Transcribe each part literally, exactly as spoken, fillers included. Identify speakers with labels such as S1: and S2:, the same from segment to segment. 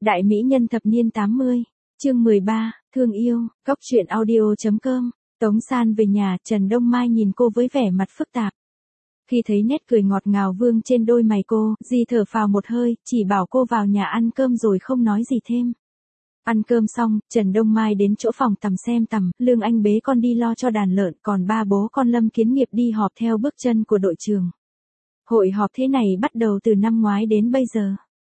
S1: Đại mỹ nhân thập niên tám mươi, chương mười ba, thương yêu, góc truyện audio.com. Tống San về nhà, Trần Đông Mai nhìn cô với vẻ mặt phức tạp. Khi thấy nét cười ngọt ngào vương trên đôi mày cô, Di thở phào một hơi, chỉ bảo cô vào nhà ăn cơm rồi không nói gì thêm. Ăn cơm xong, Trần Đông Mai đến chỗ phòng tằm xem tằm, Lương Anh bế con đi lo cho đàn lợn, còn ba bố con Lâm Kiến Nghiệp đi họp theo bước chân của đội trường. Hội họp thế này bắt đầu từ năm ngoái đến bây giờ.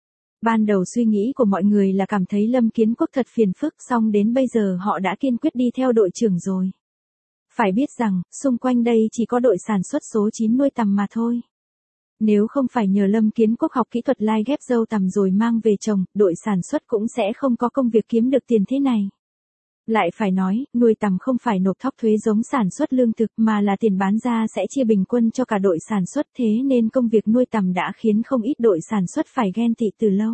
S1: Ban đầu suy nghĩ của mọi người là cảm thấy Lâm Kiến Quốc thật phiền phức, xong đến bây giờ họ đã kiên quyết đi theo đội trưởng rồi. Phải biết rằng, xung quanh đây chỉ có đội sản xuất số chín nuôi tằm mà thôi. Nếu không phải nhờ Lâm Kiến Quốc học kỹ thuật lai ghép dâu tằm rồi mang về trồng, đội sản xuất cũng sẽ không có công việc kiếm được tiền thế này. Lại phải nói, nuôi tằm không phải nộp thóc thuế giống sản xuất lương thực mà là tiền bán ra sẽ chia bình quân cho cả đội sản xuất, thế nên công việc nuôi tằm đã khiến không ít đội sản xuất phải ghen tị từ lâu.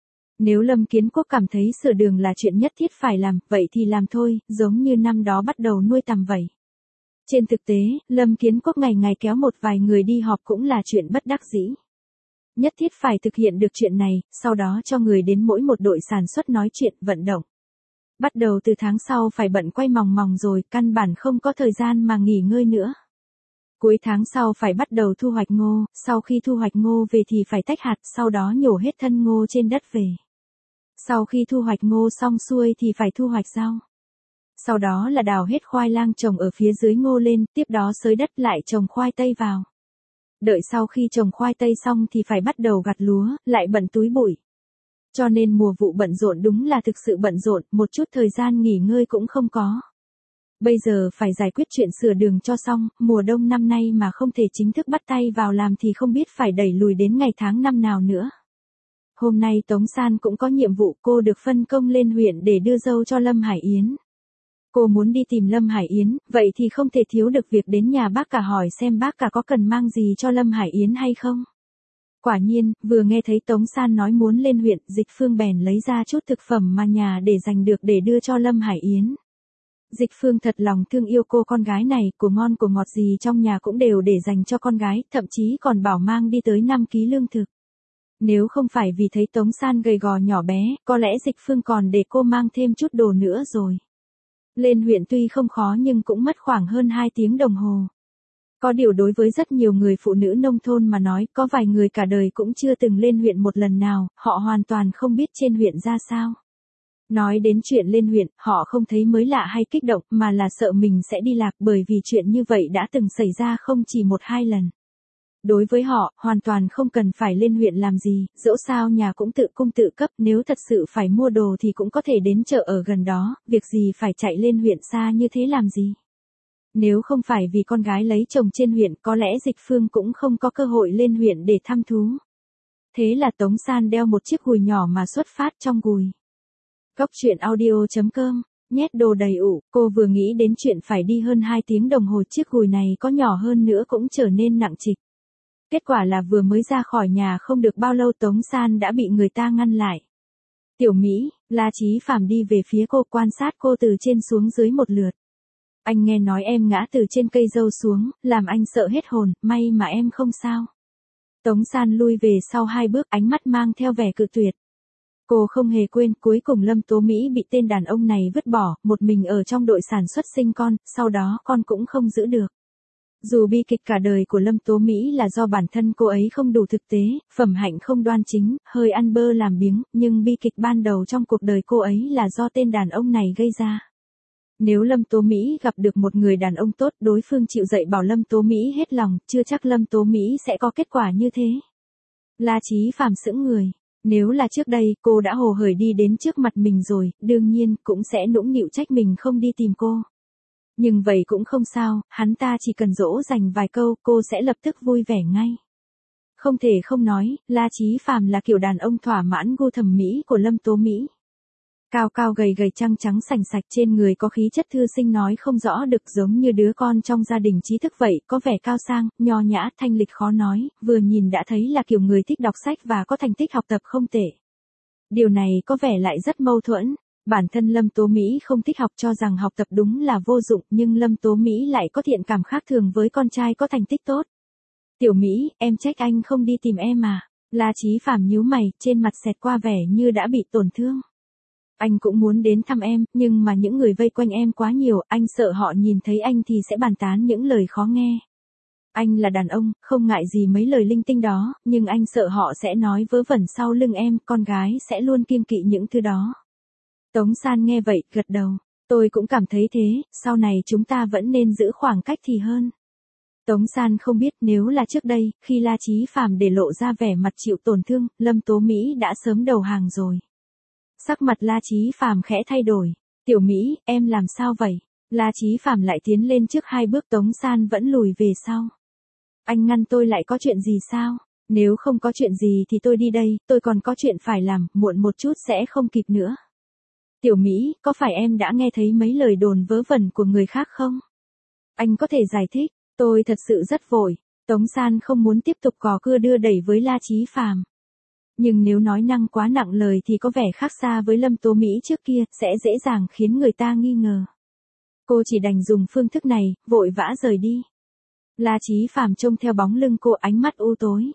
S1: Nếu Lâm Kiến Quốc cảm thấy sửa đường là chuyện nhất thiết phải làm, vậy thì làm thôi, giống như năm đó bắt đầu nuôi tằm vậy. Trên thực tế, Lâm Kiến Quốc ngày ngày kéo một vài người đi họp cũng là chuyện bất đắc dĩ. Nhất thiết phải thực hiện được chuyện này, sau đó cho người đến mỗi một đội sản xuất nói chuyện, vận động. Bắt đầu từ tháng sau phải bận quay mòng mòng rồi, căn bản không có thời gian mà nghỉ ngơi nữa. Cuối tháng sau phải bắt đầu thu hoạch ngô, sau khi thu hoạch ngô về thì phải tách hạt, sau đó nhổ hết thân ngô trên đất về. Sau khi thu hoạch ngô xong xuôi thì phải thu hoạch rau. Sau đó là đào hết khoai lang trồng ở phía dưới ngô lên, tiếp đó xới đất lại trồng khoai tây vào. Đợi sau khi trồng khoai tây xong thì phải bắt đầu gặt lúa, lại bận túi bụi. Cho nên mùa vụ bận rộn đúng là thực sự bận rộn, một chút thời gian nghỉ ngơi cũng không có. Bây giờ phải giải quyết chuyện sửa đường cho xong, mùa đông năm nay mà không thể chính thức bắt tay vào làm thì không biết phải đẩy lùi đến ngày tháng năm nào nữa. Hôm nay Tống San cũng có nhiệm vụ, cô được phân công lên huyện để đưa dâu cho Lâm Hải Yến. Cô muốn đi tìm Lâm Hải Yến, vậy thì không thể thiếu được việc đến nhà bác cả hỏi xem bác cả có cần mang gì cho Lâm Hải Yến hay không. Quả nhiên, vừa nghe thấy Tống San nói muốn lên huyện, Dịch Phương bèn lấy ra chút thực phẩm mà nhà để dành được để đưa cho Lâm Hải Yến. Dịch Phương thật lòng thương yêu cô con gái này, của ngon của ngọt gì trong nhà cũng đều để dành cho con gái, thậm chí còn bảo mang đi tới năm ký lương thực. Nếu không phải vì thấy Tống San gầy gò nhỏ bé, có lẽ Dịch Phương còn để cô mang thêm chút đồ nữa rồi. Lên huyện tuy không khó nhưng cũng mất khoảng hơn hai tiếng đồng hồ. Có điều đối với rất nhiều người phụ nữ nông thôn mà nói, có vài người cả đời cũng chưa từng lên huyện một lần nào, họ hoàn toàn không biết trên huyện ra sao. Nói đến chuyện lên huyện, họ không thấy mới lạ hay kích động, mà là sợ mình sẽ đi lạc, bởi vì chuyện như vậy đã từng xảy ra không chỉ một hai lần. Đối với họ, hoàn toàn không cần phải lên huyện làm gì, dẫu sao nhà cũng tự cung tự cấp, nếu thật sự phải mua đồ thì cũng có thể đến chợ ở gần đó, việc gì phải chạy lên huyện xa như thế làm gì. Nếu không phải vì con gái lấy chồng trên huyện, có lẽ Dịch Phương cũng không có cơ hội lên huyện để thăm thú. Thế là Tống San đeo một chiếc gùi nhỏ mà xuất phát trong gùi. Góc truyện audio.com, nhét đồ đầy ủ, cô vừa nghĩ đến chuyện phải đi hơn hai tiếng đồng hồ, chiếc gùi này có nhỏ hơn nữa cũng trở nên nặng trịch. Kết quả là vừa mới ra khỏi nhà không được bao lâu Tống San đã bị người ta ngăn lại. Tiểu Mỹ, La Chí Phạm đi về phía cô, quan sát cô từ trên xuống dưới một lượt. Anh nghe nói em ngã từ trên cây dâu xuống, làm anh sợ hết hồn, may mà em không sao. Tống San lui về sau hai bước, ánh mắt mang theo vẻ cự tuyệt. Cô không hề quên, cuối cùng Lâm Tố Mỹ bị tên đàn ông này vứt bỏ, một mình ở trong đội sản xuất sinh con, sau đó con cũng không giữ được. Dù bi kịch cả đời của Lâm Tố Mỹ là do bản thân cô ấy không đủ thực tế, phẩm hạnh không đoan chính, hơi ăn bơ làm biếng, nhưng bi kịch ban đầu trong cuộc đời cô ấy là do tên đàn ông này gây ra. Nếu Lâm Tố Mỹ gặp được một người đàn ông tốt, đối phương chịu dạy bảo Lâm Tố Mỹ hết lòng, chưa chắc Lâm Tố Mỹ sẽ có kết quả như thế. La Chí Phạm sững người. Nếu là trước đây, cô đã hồ hởi đi đến trước mặt mình rồi, đương nhiên, cũng sẽ nũng nịu trách mình không đi tìm cô. Nhưng vậy cũng không sao, hắn ta chỉ cần dỗ dành vài câu, cô sẽ lập tức vui vẻ ngay. Không thể không nói, La Chí Phạm là kiểu đàn ông thỏa mãn gu thẩm mỹ của Lâm Tố Mỹ. Cao cao gầy gầy trăng trắng sành sạch, trên người có khí chất thư sinh nói không rõ được, giống như đứa con trong gia đình trí thức vậy, có vẻ cao sang, nho nhã, thanh lịch khó nói, vừa nhìn đã thấy là kiểu người thích đọc sách và có thành tích học tập không tệ. Điều này có vẻ lại rất mâu thuẫn. Bản thân Lâm Tố Mỹ không thích học, cho rằng học tập đúng là vô dụng, nhưng Lâm Tố Mỹ lại có thiện cảm khác thường với con trai có thành tích tốt. Tiểu Mỹ, em trách anh không đi tìm em à? La Chí Phạm nhíu mày, trên mặt xẹt qua vẻ như đã bị tổn thương. Anh cũng muốn đến thăm em, nhưng mà những người vây quanh em quá nhiều, anh sợ họ nhìn thấy anh thì sẽ bàn tán những lời khó nghe. Anh là đàn ông, không ngại gì mấy lời linh tinh đó, nhưng anh sợ họ sẽ nói vớ vẩn sau lưng em, con gái sẽ luôn kiêng kỵ những thứ đó. Tống San nghe vậy, gật đầu. Tôi cũng cảm thấy thế, sau này chúng ta vẫn nên giữ khoảng cách thì hơn. Tống San không biết nếu là trước đây, khi La Chí Phạm để lộ ra vẻ mặt chịu tổn thương, Lâm Tố Mỹ đã sớm đầu hàng rồi. Sắc mặt La Chí Phạm khẽ thay đổi. Tiểu Mỹ, em làm sao vậy? La Chí Phạm lại tiến lên trước hai bước, Tống San vẫn lùi về sau. Anh ngăn tôi lại có chuyện gì sao? Nếu không có chuyện gì thì tôi đi đây, tôi còn có chuyện phải làm, muộn một chút sẽ không kịp nữa. Tiểu Mỹ, có phải em đã nghe thấy mấy lời đồn vớ vẩn của người khác không? Anh có thể giải thích, tôi thật sự rất vội. Tống San không muốn tiếp tục cò cưa đưa đẩy với La Chí Phạm. Nhưng nếu nói năng quá nặng lời thì có vẻ khác xa với Lâm Tố Mỹ trước kia, sẽ dễ dàng khiến người ta nghi ngờ. Cô chỉ đành dùng phương thức này, vội vã rời đi. La Chí Phạm trông theo bóng lưng cô, ánh mắt u tối.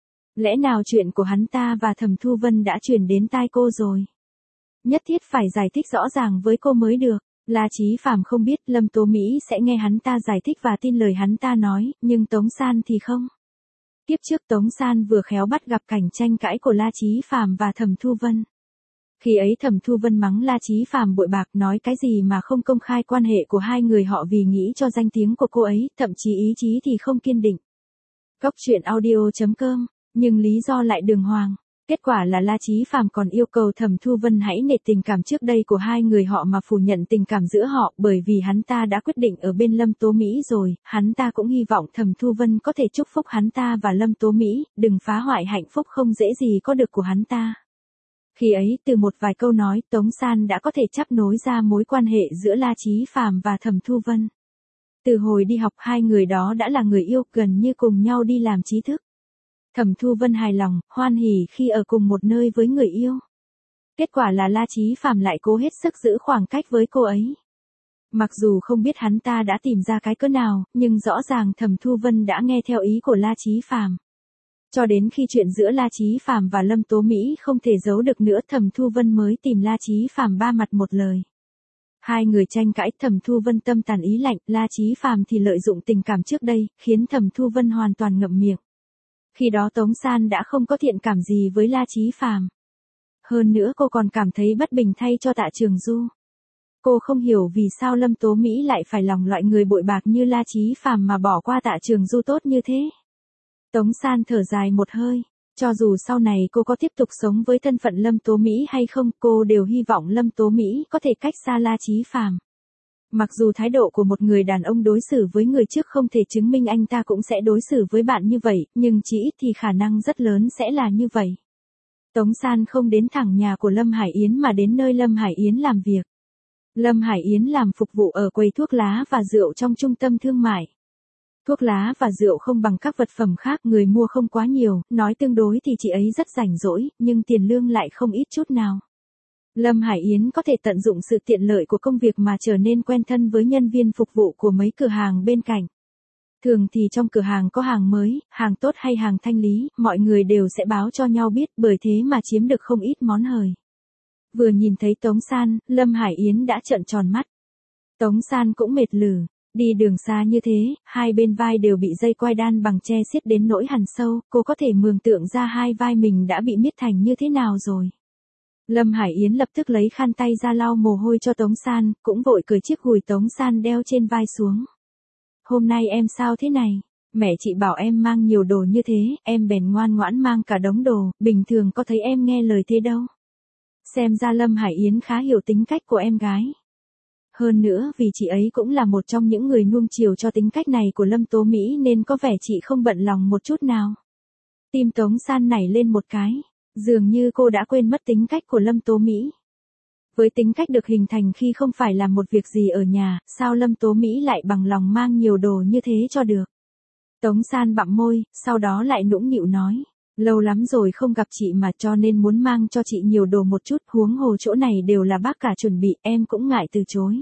S1: Lẽ nào chuyện của hắn ta và Thẩm Thu Vân đã truyền đến tai cô rồi? Nhất thiết phải giải thích rõ ràng với cô mới được. La Chí Phạm không biết Lâm Tố Mỹ sẽ nghe hắn ta giải thích và tin lời hắn ta nói, nhưng Tống San thì không. Tiếp trước Tống San vừa khéo bắt gặp cảnh tranh cãi của La Chí Phạm và Thẩm Thu Vân. Khi ấy Thẩm Thu Vân mắng La Chí Phạm bội bạc, nói cái gì mà không công khai quan hệ của hai người họ vì nghĩ cho danh tiếng của cô ấy, thậm chí ý chí thì không kiên định. Cốc truyện audio chấm com, nhưng lý do lại đường hoàng. Kết quả là La Chí Phạm còn yêu cầu Thẩm Thu Vân hãy nể tình cảm trước đây của hai người họ mà phủ nhận tình cảm giữa họ, bởi vì hắn ta đã quyết định ở bên Lâm Tố Mỹ rồi, hắn ta cũng hy vọng Thẩm Thu Vân có thể chúc phúc hắn ta và Lâm Tố Mỹ, đừng phá hoại hạnh phúc không dễ gì có được của hắn ta. Khi ấy, từ một vài câu nói, Tống San đã có thể chắp nối ra mối quan hệ giữa La Chí Phạm và Thẩm Thu Vân. Từ hồi đi học, hai người đó đã là người yêu, gần như cùng nhau đi làm trí thức. Thẩm Thu Vân hài lòng, hoan hỉ khi ở cùng một nơi với người yêu. Kết quả là La Chí Phạm lại cố hết sức giữ khoảng cách với cô ấy. Mặc dù không biết hắn ta đã tìm ra cái cớ nào, nhưng rõ ràng Thẩm Thu Vân đã nghe theo ý của La Chí Phạm. Cho đến khi chuyện giữa La Chí Phạm và Lâm Tố Mỹ không thể giấu được nữa, Thẩm Thu Vân mới tìm La Chí Phạm ba mặt một lời. Hai người tranh cãi, Thẩm Thu Vân tâm tàn ý lạnh, La Chí Phạm thì lợi dụng tình cảm trước đây, khiến Thẩm Thu Vân hoàn toàn ngậm miệng. Khi đó Tống San đã không có thiện cảm gì với La Chí Phạm. Hơn nữa cô còn cảm thấy bất bình thay cho Tạ Trường Du. Cô không hiểu vì sao Lâm Tố Mỹ lại phải lòng loại người bội bạc như La Chí Phạm mà bỏ qua Tạ Trường Du tốt như thế. Tống San thở dài một hơi. Cho dù sau này cô có tiếp tục sống với thân phận Lâm Tố Mỹ hay không, cô đều hy vọng Lâm Tố Mỹ có thể cách xa La Chí Phạm. Mặc dù thái độ của một người đàn ông đối xử với người trước không thể chứng minh anh ta cũng sẽ đối xử với bạn như vậy, nhưng chỉ ít thì khả năng rất lớn sẽ là như vậy. Tống San không đến thẳng nhà của Lâm Hải Yến mà đến nơi Lâm Hải Yến làm việc. Lâm Hải Yến làm phục vụ ở quầy thuốc lá và rượu trong trung tâm thương mại. Thuốc lá và rượu không bằng các vật phẩm khác, người mua không quá nhiều, nói tương đối thì chị ấy rất rảnh rỗi, nhưng tiền lương lại không ít chút nào. Lâm Hải Yến có thể tận dụng sự tiện lợi của công việc mà trở nên quen thân với nhân viên phục vụ của mấy cửa hàng bên cạnh. Thường thì trong cửa hàng có hàng mới, hàng tốt hay hàng thanh lý, mọi người đều sẽ báo cho nhau biết, bởi thế mà chiếm được không ít món hời. Vừa nhìn thấy Tống San, Lâm Hải Yến đã trợn tròn mắt. Tống San cũng mệt lử, đi đường xa như thế, hai bên vai đều bị dây quai đan bằng tre siết đến nỗi hằn sâu, cô có thể mường tượng ra hai vai mình đã bị miết thành như thế nào rồi. Lâm Hải Yến lập tức lấy khăn tay ra lau mồ hôi cho Tống San, cũng vội cởi chiếc gùi Tống San đeo trên vai xuống. Hôm nay em sao thế này? Mẹ chị bảo em mang nhiều đồ như thế, em bèn ngoan ngoãn mang cả đống đồ, bình thường có thấy em nghe lời thế đâu. Xem ra Lâm Hải Yến khá hiểu tính cách của em gái. Hơn nữa vì chị ấy cũng là một trong những người nuông chiều cho tính cách này của Lâm Tố Mỹ nên có vẻ chị không bận lòng một chút nào. Tim Tống San nảy lên một cái, dường như cô đã quên mất tính cách của Lâm Tố Mỹ. Với tính cách được hình thành khi không phải làm một việc gì ở nhà, sao Lâm Tố Mỹ lại bằng lòng mang nhiều đồ như thế cho được. Tống San bặm môi, sau đó lại nũng nịu nói. Lâu lắm rồi không gặp chị mà cho nên muốn mang cho chị nhiều đồ một chút, huống hồ chỗ này đều là bác cả chuẩn bị, em cũng ngại từ chối.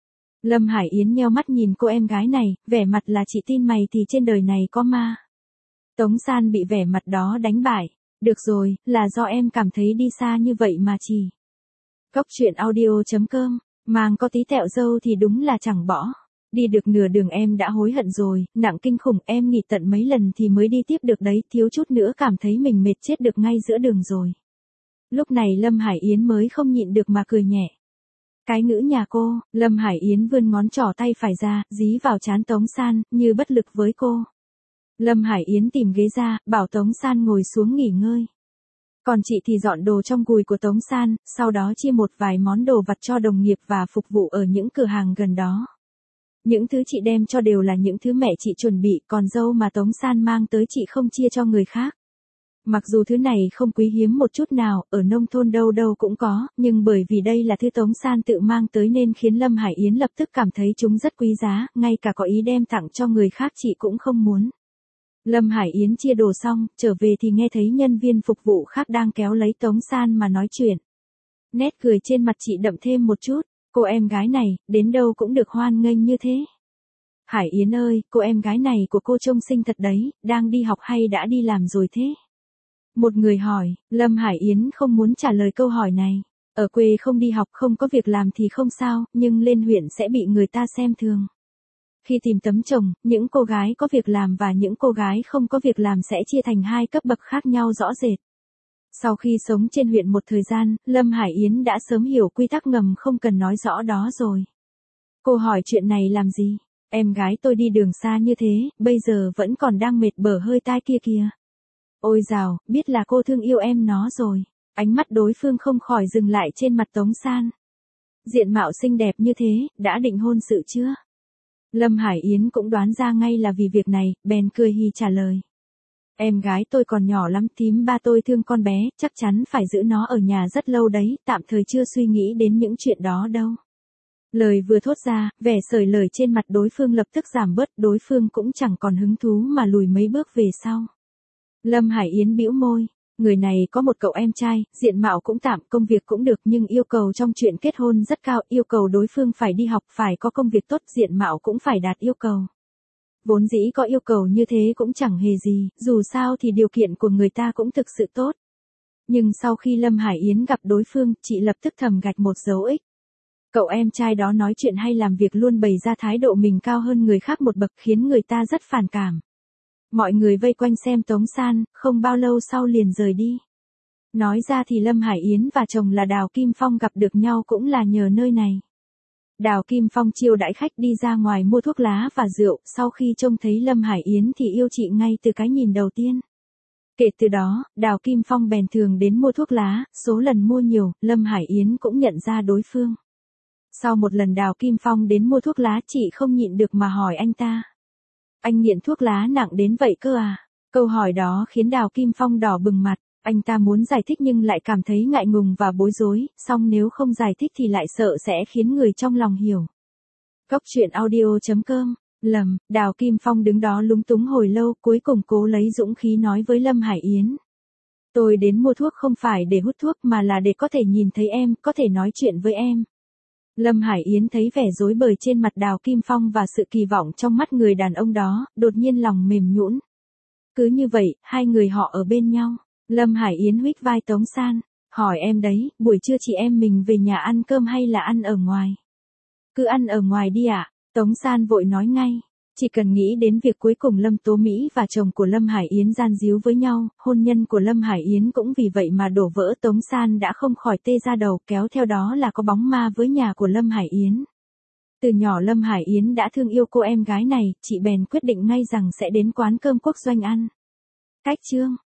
S1: Lâm Hải Yến nheo mắt nhìn cô em gái này, vẻ mặt là chị tin mày thì trên đời này có ma. Tống San bị vẻ mặt đó đánh bại. Được rồi, là do em cảm thấy đi xa như vậy mà chỉ. Cóc truyện audio.com, mang có tí tẹo dâu thì đúng là chẳng bỏ. Đi được nửa đường em đã hối hận rồi, nặng kinh khủng, em nghỉ tận mấy lần thì mới đi tiếp được đấy, thiếu chút nữa cảm thấy mình mệt chết được ngay giữa đường rồi. Lúc này Lâm Hải Yến mới không nhịn được mà cười nhẹ. Cái ngữ nhà cô, Lâm Hải Yến vươn ngón trỏ tay phải ra, dí vào trán Tống San, như bất lực với cô. Lâm Hải Yến tìm ghế ra, bảo Tống San ngồi xuống nghỉ ngơi. Còn chị thì dọn đồ trong gùi của Tống San, sau đó chia một vài món đồ vặt cho đồng nghiệp và phục vụ ở những cửa hàng gần đó. Những thứ chị đem cho đều là những thứ mẹ chị chuẩn bị, còn dâu mà Tống San mang tới chị không chia cho người khác. Mặc dù thứ này không quý hiếm một chút nào, ở nông thôn đâu đâu cũng có, nhưng bởi vì đây là thứ Tống San tự mang tới nên khiến Lâm Hải Yến lập tức cảm thấy chúng rất quý giá, ngay cả có ý đem tặng cho người khác chị cũng không muốn. Lâm Hải Yến chia đồ xong, trở về thì nghe thấy nhân viên phục vụ khác đang kéo lấy Tống San mà nói chuyện. Nét cười trên mặt chị đậm thêm một chút, cô em gái này, đến đâu cũng được hoan nghênh như thế. Hải Yến ơi, cô em gái này của cô trông xinh thật đấy, đang đi học hay đã đi làm rồi thế? Một người hỏi, Lâm Hải Yến không muốn trả lời câu hỏi này. Ở quê không đi học không có việc làm thì không sao, nhưng lên huyện sẽ bị người ta xem thường. Khi tìm tấm chồng, những cô gái có việc làm và những cô gái không có việc làm sẽ chia thành hai cấp bậc khác nhau rõ rệt. Sau khi sống trên huyện một thời gian, Lâm Hải Yến đã sớm hiểu quy tắc ngầm không cần nói rõ đó rồi. Cô hỏi chuyện này làm gì? Em gái tôi đi đường xa như thế, bây giờ vẫn còn đang mệt bở hơi tai kia kìa. Ôi dào, biết là cô thương yêu em nó rồi. Ánh mắt đối phương không khỏi dừng lại trên mặt Tống San. Diện mạo xinh đẹp như thế, đã định hôn sự chưa? Lâm Hải Yến cũng đoán ra ngay là vì việc này, bèn cười hì trả lời. Em gái tôi còn nhỏ lắm, thím ba tôi thương con bé, chắc chắn phải giữ nó ở nhà rất lâu đấy, tạm thời chưa suy nghĩ đến những chuyện đó đâu. Lời vừa thốt ra, vẻ sởi lời trên mặt đối phương lập tức giảm bớt, đối phương cũng chẳng còn hứng thú mà lùi mấy bước về sau. Lâm Hải Yến bĩu môi, người này có một cậu em trai, diện mạo cũng tạm, công việc cũng được nhưng yêu cầu trong chuyện kết hôn rất cao, yêu cầu đối phương phải đi học, phải có công việc tốt, diện mạo cũng phải đạt yêu cầu. Vốn dĩ có yêu cầu như thế cũng chẳng hề gì, dù sao thì điều kiện của người ta cũng thực sự tốt. Nhưng sau khi Lâm Hải Yến gặp đối phương, chị lập tức thầm gạch một dấu ích. Cậu em trai đó nói chuyện hay làm việc luôn bày ra thái độ mình cao hơn người khác một bậc khiến người ta rất phản cảm. Mọi người vây quanh xem Tống San, không bao lâu sau liền rời đi. Nói ra thì Lâm Hải Yến và chồng là Đào Kim Phong gặp được nhau cũng là nhờ nơi này. Đào Kim Phong chiêu đãi khách đi ra ngoài mua thuốc lá và rượu, sau khi trông thấy Lâm Hải Yến thì yêu chị ngay từ cái nhìn đầu tiên. Kể từ đó, Đào Kim Phong bèn thường đến mua thuốc lá, số lần mua nhiều, Lâm Hải Yến cũng nhận ra đối phương. Sau một lần Đào Kim Phong đến mua thuốc lá chị không nhịn được mà hỏi anh ta. Anh nghiện thuốc lá nặng đến vậy cơ à? Câu hỏi đó khiến Đào Kim Phong đỏ bừng mặt, anh ta muốn giải thích nhưng lại cảm thấy ngại ngùng và bối rối, song nếu không giải thích thì lại sợ sẽ khiến người trong lòng hiểu. Cóc truyện audio.com, lầm, Đào Kim Phong đứng đó lúng túng hồi lâu, cuối cùng cố lấy dũng khí nói với Lâm Hải Yến. Tôi đến mua thuốc không phải để hút thuốc mà là để có thể nhìn thấy em, có thể nói chuyện với em. Lâm Hải Yến thấy vẻ rối bời trên mặt Đào Kim Phong và sự kỳ vọng trong mắt người đàn ông đó, đột nhiên lòng mềm nhũn. Cứ như vậy, hai người họ ở bên nhau. Lâm Hải Yến huých vai Tống San, hỏi em đấy, buổi trưa chị em mình về nhà ăn cơm hay là ăn ở ngoài? Cứ ăn ở ngoài đi ạ, à? Tống San vội nói ngay. Chỉ cần nghĩ đến việc cuối cùng Lâm Tố Mỹ và chồng của Lâm Hải Yến gian díu với nhau, hôn nhân của Lâm Hải Yến cũng vì vậy mà đổ vỡ, Tống San đã không khỏi tê ra đầu, kéo theo đó là có bóng ma với nhà của Lâm Hải Yến. Từ nhỏ Lâm Hải Yến đã thương yêu cô em gái này, chị bèn quyết định ngay rằng sẽ đến quán cơm quốc doanh ăn. Cách chương